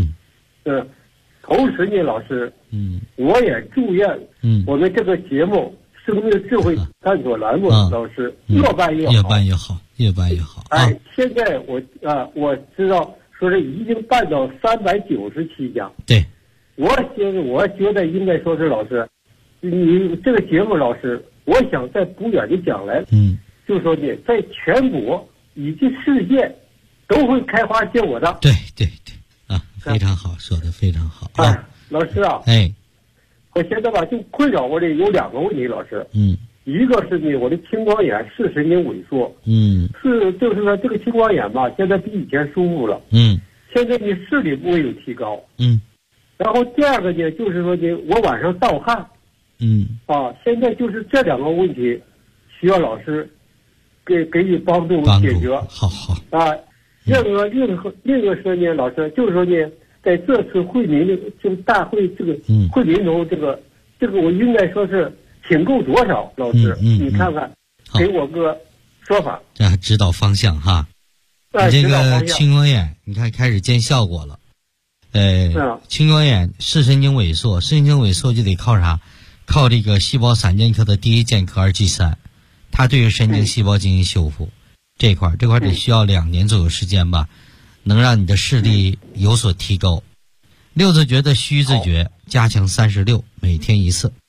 同时呢，老师，我也祝愿我们这个节目《生命智慧探索》栏目，老师越办越好， 越办越好，越办越好。 哎，现在我知道说是已经办到397家。 对， 我觉得应该说是老师，你这个节目老师，我想在不远的将来，就说呢，在全国以及世界都会开花结果的。 对对对，啊，非常好，说的非常好啊， 老师啊，我现在吧就困扰我的有2个问题，老师，一个是呢我的青光眼视神经萎缩，就是说这个青光眼吧，现在比以前舒服了，现在呢视力部位有提高，然后第二个呢就是说呢我晚上盗汗，现在就是这2个问题需要老师给予帮助解决。 好啊，另一个说呢，老师就是说呢，在这次惠民的这个大会这个惠民中，这个我应该说是请购多少？老师，你看看，给我个说法。 指导方向哈。你这个青光眼，你看开始见效果了。青光眼视神经萎缩，视神经萎缩就得靠啥？靠这个细胞散剑客的第一剑客2G3，它对于神经细胞进行修复。这块得需要2年左右时间吧，能让你的视力有所提高。六字诀的虚字诀加强36，每天1次。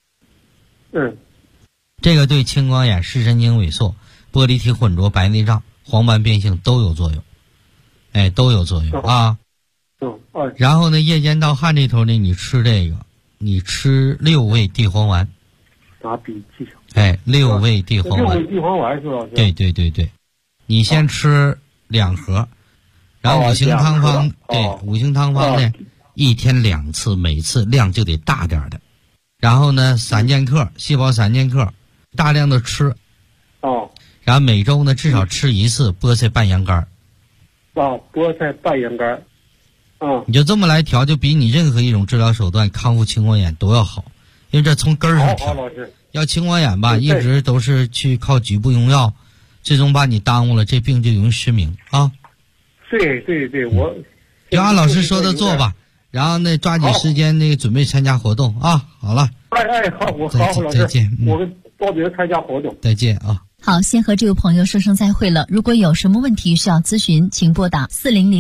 这个对青光眼、视神经萎缩、玻璃体混浊、白内障、黄斑变性都有作用，都有作用啊。然后呢，夜间盗汗这头呢，你吃6味地黄丸。 拿笔记上。 6味地黄丸。 6味地黄丸是吧？ 对。你先吃2盒，然后五行汤方，五行汤方呢，1天2次，每次量就得大点的。然后呢，散剑客细胞散剑客，大量的吃。然后每周呢至少吃1次菠菜半羊肝。 菠菜半羊肝。 你就这么来调，就比你任何一种治疗手段康复青光眼都要好，因为这从根儿上调。要青光眼吧，一直都是去靠局部用药，最终把你耽误了，这病就容易失明啊。 对，我就按老师说的做吧，然后呢抓紧时间准备参加活动啊。好了， 好， 再见， 我们报名参加活动， 再见啊。 好，先和这位朋友说声再会了。如果有什么问题需要咨询，请拨打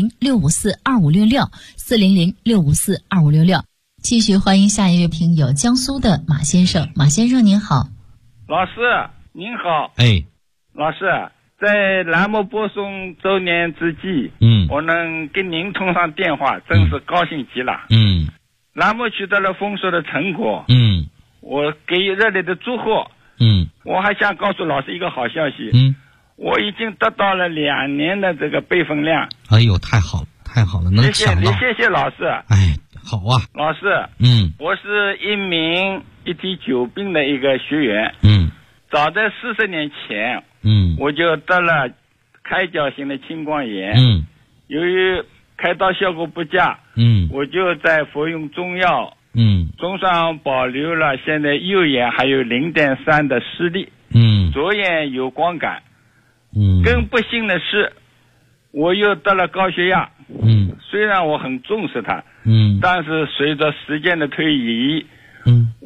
400-654-2566，400-654-2566。继续欢迎下一位听友，江苏的马先生。马先生您好。 老师您好。老师，在栏目播送周年之际，我能跟您通上电话，真是高兴极了。栏目取得了丰硕的成果，我给予热烈的祝贺。我还想告诉老师一个好消息，我已经得到了2年的这个备份量。 哎呦，太好了，能抢到。 谢谢老师。 好啊。 老师，我是一名一体久病的一个学员。早在40年前，我就得了开角型的青光眼。由于开刀效果不佳，我就在服用中药。总算保留了现在右眼还有0.3的视力，左眼有光感。更不幸的是，我又得了高血压。虽然我很重视它，但是随着时间的推移，我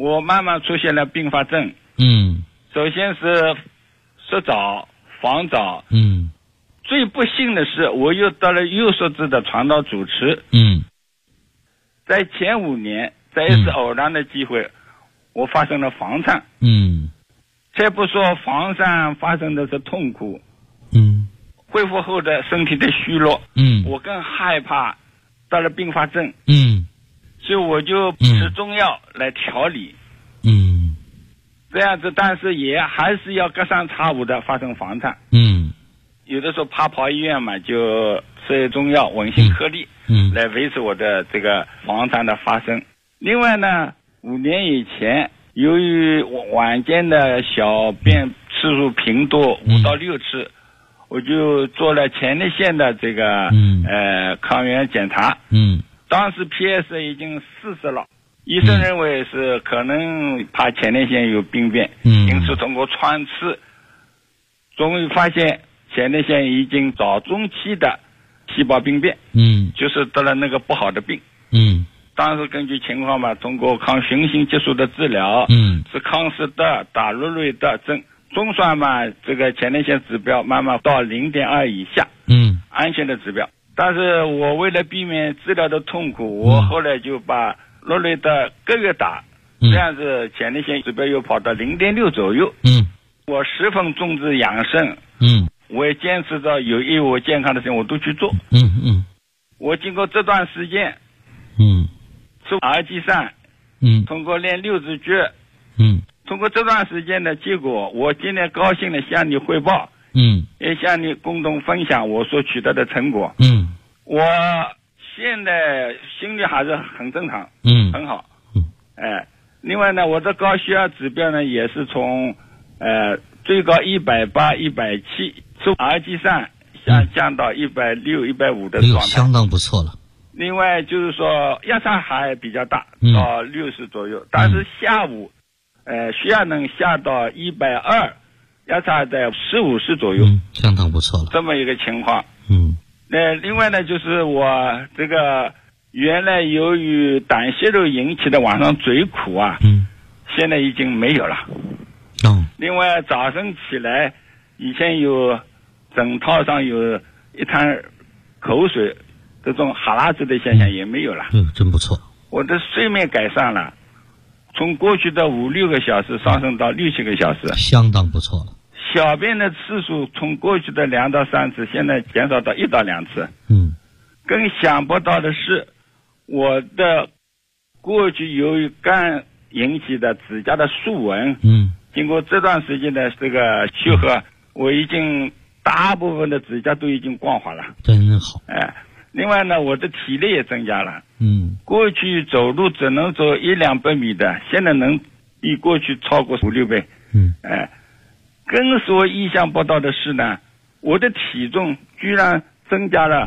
我慢慢出现了并发症。首先是湿早、房早。最不幸的是，我又得了右宿质的肠道阻弛。在前5年，在一次偶然的机会，我发生了房颤。且不说房颤发生的是痛苦，恢复后的身体的虚弱，我更害怕得了并发症。所以我就吃中药来调理。这样子，但是也还是要隔三差五的发生房颤。有的时候跑医院嘛，就吃中药稳性颗粒，来维持我的这个房颤的发生。另外呢，5年以前，由于晚间的小便次数频多，5到6次，我就做了前列腺的这个抗原检查。当时 PS 已经40了。医生认为是可能怕前列腺有病变，因此通过穿刺，终于发现前列腺已经早中期的细胞病变，就是得了那个不好的病。当时根据情况嘛，通过抗循行激素的治疗，是康斯德、达洛瑞德症，中算嘛，这个前列腺指标慢慢到0.2以下，安全的指标。但是我为了避免治疗的痛苦，我后来就把洛瑞德个月打，这样子前列腺指标又跑到0.6左右。我十分重视养生，我也坚持着有益我健康的事情我都去做。我经过这段时间，吃R-G3，通过练6字诀，通过这段时间的结果，我今天高兴的向你汇报，也向你共同分享我所取得的成果。我现在心率还是很正常，很好。另外呢，我的高血压指标呢也是从最高180、170，吃R-G3降到160、150的状态， 相当不错了。 另外就是说压差还比较大，到60左右，但是下午血压能下到120，压差在50左右， 相当不错了。 这么一个情况。另外呢，就是我这个原来由于胆泄肉引起的晚上嘴苦啊，现在已经没有了。另外早晨起来，以前有枕套上有一滩口水，这种哈喇子的现象也没有了。 真不错。 我的睡眠改善了，从过去的5、6个小时上升到6、7个小时， 相当不错了。 小便的次数从过去的2到3次，现在减少到1到2次。更想不到的是，我的过去由于肝引起的指甲的竖纹，经过这段时间的这个修合，我已经大部分的指甲都已经光滑了， 真好。 另外呢，我的体力也增加了。过去走路只能走100-200米的，现在能比过去超过5、6倍。更使我意想不到的是呢，我的体重居然增加了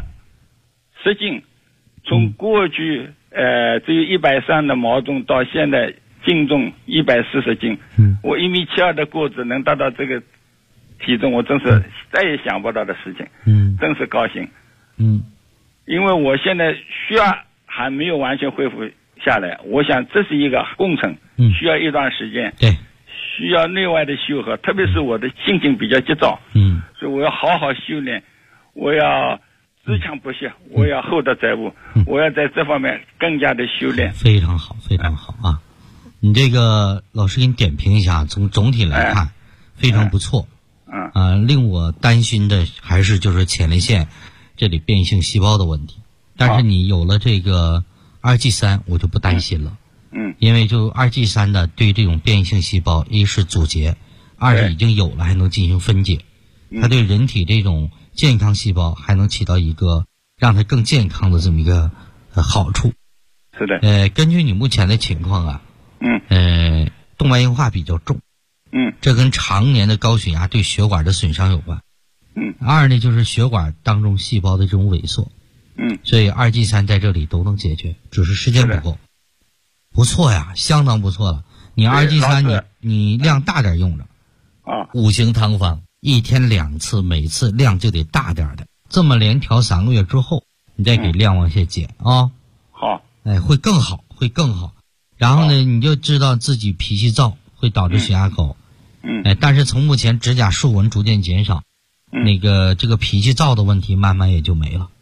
10斤，从过去只有130的毛重，到现在净重140斤。我1.72米的个子能达到这个体重，我真是再也想不到的事情。真是高兴。因为我现在血压还没有完全恢复下来，我想这是一个工程，需要一段时间。 对。 需要内外的修合，特别是我的心情比较急躁，所以我要好好修炼，我要自强不息，我要厚德载物，我要在这方面更加的修炼。 非常好，非常好啊！你这个老师给你点评一下，从总体来看，非常不错。令我担心的还是就是前列腺这里变异性细胞的问题，但是你有了这个2G3，我就不担心了。因为就2G3的对这种变异性细胞，一是阻截，二是已经有了还能进行分解，它对人体这种健康细胞还能起到一个让它更健康的这么一个好处。 是的。 根据你目前的情况啊，动脉硬化比较重，这跟常年的高血压对血管的损伤有关。二呢就是血管当中细胞的这种萎缩。所以2G3在这里都能解决，只是时间不够。不错呀，相当不错了。你2G3你量大点用着，5行汤方1天2次，每次量就得大点的，这么连调3个月之后，你再给量往下减啊。 好。 会更好，会更好。 然后呢，你就知道自己脾气躁会导致血压高。但是从目前指甲竖纹逐渐减少，这个脾气躁的问题慢慢也就没了。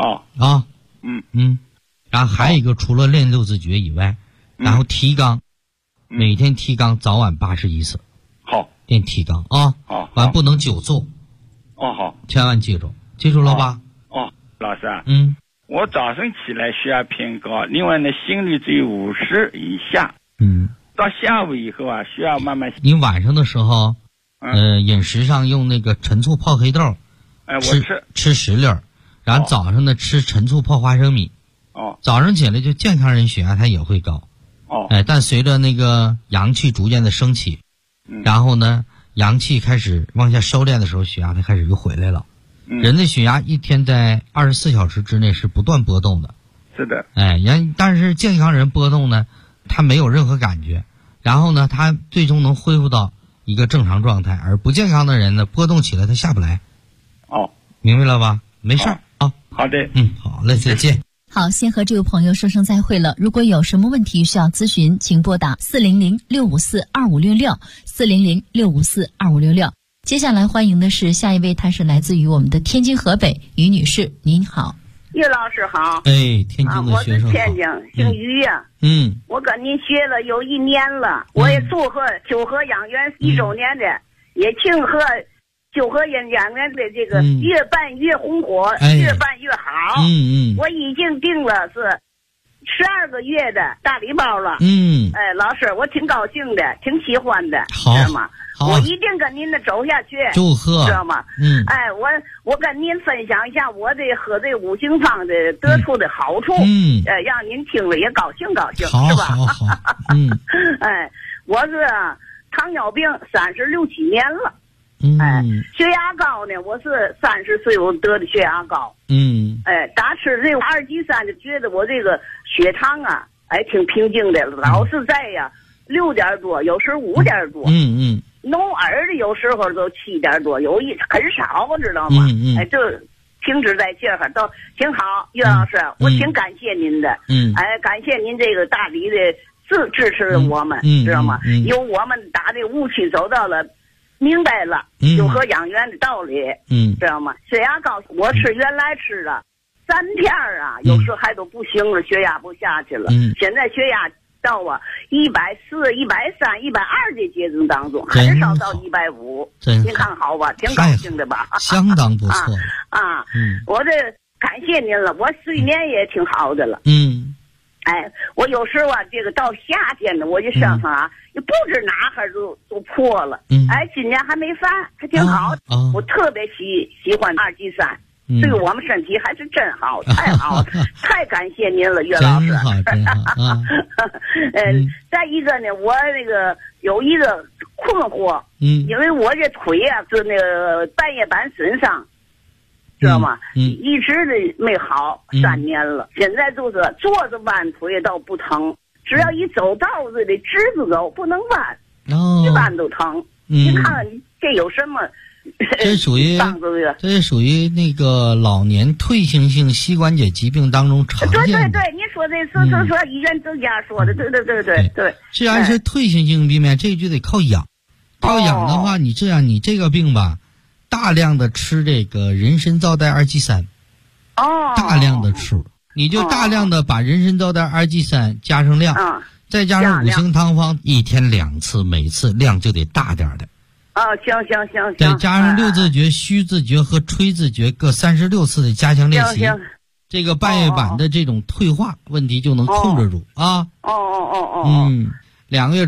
然后还有一个，除了练六字诀以外，然后提肛，每天提肛早晚81次。 好， 练提肛啊。好，完不能久坐。 好， 千万记住了吧？ 老师啊，我早上起来血压偏高，另外呢心率只有50以下。到下午以后啊，血压慢慢。 你晚上的时候，饮食上用那个陈醋泡黑豆， 我吃10粒，然后早上呢吃陈醋泡花生米。早上起来就健康人血压它也会高。但随着那个阳气逐渐的升起，然后呢阳气开始往下收敛的时候，血压它开始又回来了。人的血压一天在24小时之内是不断波动的。 是的。 但是健康人波动呢，他没有任何感觉，然后呢他最终能恢复到一个正常状态，而不健康的人呢波动起来他下不来。明白了吧？没事啊。 好的。 好嘞，再见。 好，先和这位朋友说声再会了。如果有什么问题需要咨询，请拨打400-654-2566 400-654-2566。接下来欢迎的是下一位，她是来自于我们的天津河北于女士，您好。 岳老师好。 天津的学生好。 我是天津，姓于呀。我跟您学了有1年了，我也祝贺九河养元1周年的，也庆贺九河养元的这个越办越红火，越办越好。我已经订了是12个月的大礼包了。老师，我挺高兴的，挺喜欢的，知道吗？我一定跟您的走下去， 祝贺， 知道吗？我跟您分享一下我这喝这五行方的得出的好处，让您听了也高兴高兴，是吧？ 好。 我是糖尿病36、7年了。血压高呢，我是30岁我得的血压高。打吃这个阿尔济山就觉得我这个血糖啊，挺平静的，老是在呀6点多，有时候5点多。弄耳的有时候都7点多，很少，知道吗？就停止在这儿都挺好。岳老师，我挺感谢您的。感谢您这个大力的支持我们，知道吗？由我们打这误区走到了。明白了，九河养元的道理，知道吗？血压高，我原来吃了3片啊，有时候还都不行了，血压不下去了。现在血压到140、130、120的阶段当中，很少到150。您看好吧，挺高兴的吧？ 相当不错我这感谢您了，我睡眠也挺好的了。我有时候这个到夏天呢，我就想想也不知哪哈都破了。今年还没犯，还挺好。我特别喜欢阿尔济山，对我们身体还是真好，太好了，太感谢您了，岳老师。 真好。 再一个呢，我那个有一个困惑，因为我这腿是那个半月板损伤。知道吗？一直的没好，3年了。现在就是坐着弯腿倒不疼，只要一走道子得直着走，不能弯，一弯都疼。你看看这有什么？ 这属于那个老年退行性膝关节疾病当中常见的。 对，你说这说医院专家说的，对。 既然是退行性病变，这就得靠养。靠养的话，你这个病吧。大量的吃这个人参皂苷二基三，大量的吃，你就大量的把人参皂苷二基三加上量，再加上五行汤方，1天2次，每次量就得大点的。 行。 再加上六字诀、虚字诀和吹字诀各36次的加强练习，这个半月板的这种退化问题就能控制住啊。2个月。